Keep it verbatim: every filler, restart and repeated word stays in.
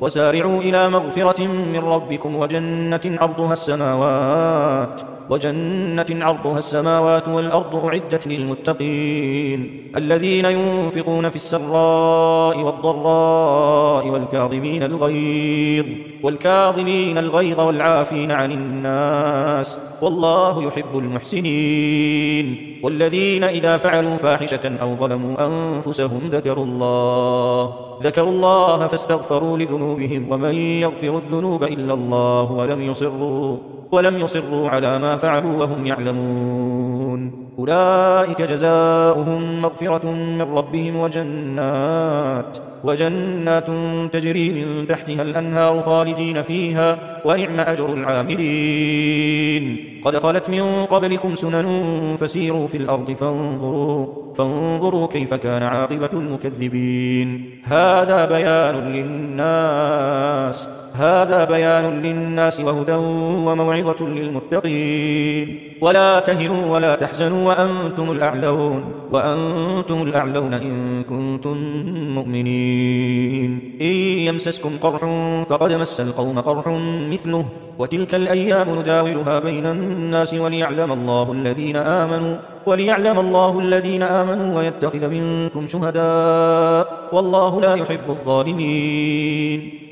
وسارعوا إلى مغفرة من ربكم وجنة عرضها السماوات وجنة عرضها السماوات والأرض أعدت للمتقين الذين ينفقون في السراء والضراء والكاظمين الغيظ والكاظمين الغيظ والعافين عن الناس والله يحب المحسنين والذين إذا فعلوا فاحشة أو ظلموا أنفسهم ذكروا الله ذكروا الله فاستغفروا لذنوبهم ومن يغفر الذنوب إلا الله ولم يصروا ولم يصروا على ما فعلوا وهم يعلمون أولئك جزاؤهم مغفرة من ربهم وجنات وجنات تجري من تحتها الأنهار خالدين فيها ونعم أجر العاملين قد خلت من قبلكم سنن فسيروا في الأرض فانظروا, فانظروا كيف كان عاقبة المكذبين هذا بيان للناس هذا بيان للناس وهدى وموعظة للمتقين ولا تهنوا ولا تحزنوا وأنتم الأعلون وأنتم الأعلون إن كنتم مؤمنين إن يمسسكم قرح فقد مس القوم قرح مثله وتلك الأيام نداولها بين الناس وليعلم الله الذين آمنوا وليعلم الله الذين آمنوا ويتخذ منكم شهداء والله لا يحب الظالمين